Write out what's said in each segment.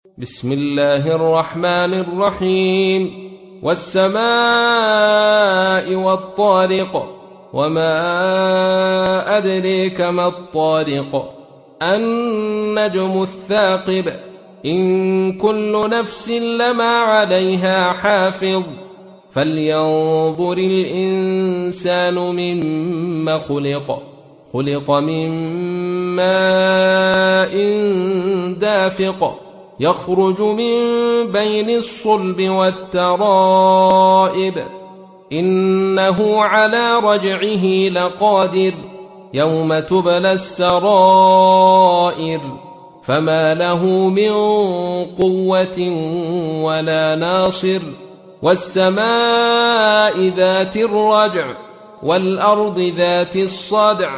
بسم الله الرحمن الرحيم. والسماء والطارق، وما أدريك ما الطارق، النجم الثاقب، إن كل نفس لما عليها حافظ، فلينظر الإنسان مما خلق، خلق من ماء دافق، يخرج من بين الصلب والترائب، إنه على رجعه لقادر، يوم تبلى السرائر، فما له من قوة ولا ناصر. والسماء ذات الرجع، والأرض ذات الصدع،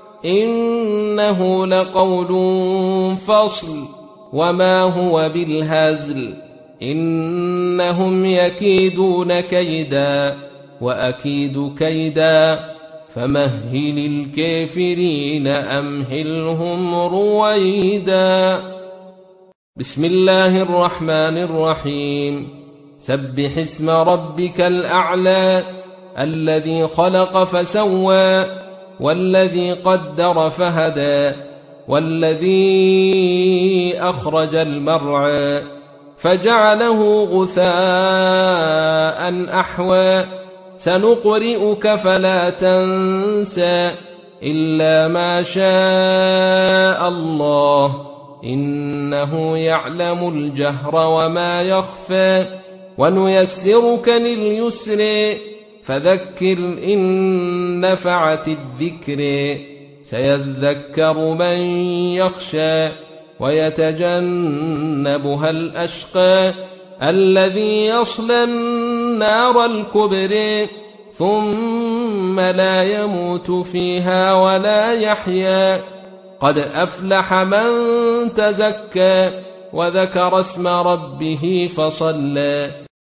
إنه لقول فصل، وما هو بالهزل، إنهم يكيدون كيدا وأكيد كيدا، فمهل الكافرين أمهلهم رويدا. بسم الله الرحمن الرحيم. سبح اسم ربك الأعلى، الذي خلق فسوى، والذي قدر فهدى، والذي أخرج المرعى فجعله غثاء أحوى. سنقرئك فلا تنسى إلا ما شاء الله، إنه يعلم الجهر وما يخفى. ونيسرك لليسر، فذكر إن نفعت الذكر، سيذكر من يخشى، ويتجنبها الأشقى، الذي يصلى النار الكبرى، ثم لا يموت فيها ولا يحيا. قد أفلح من تزكى، وذكر اسم ربه فصلى.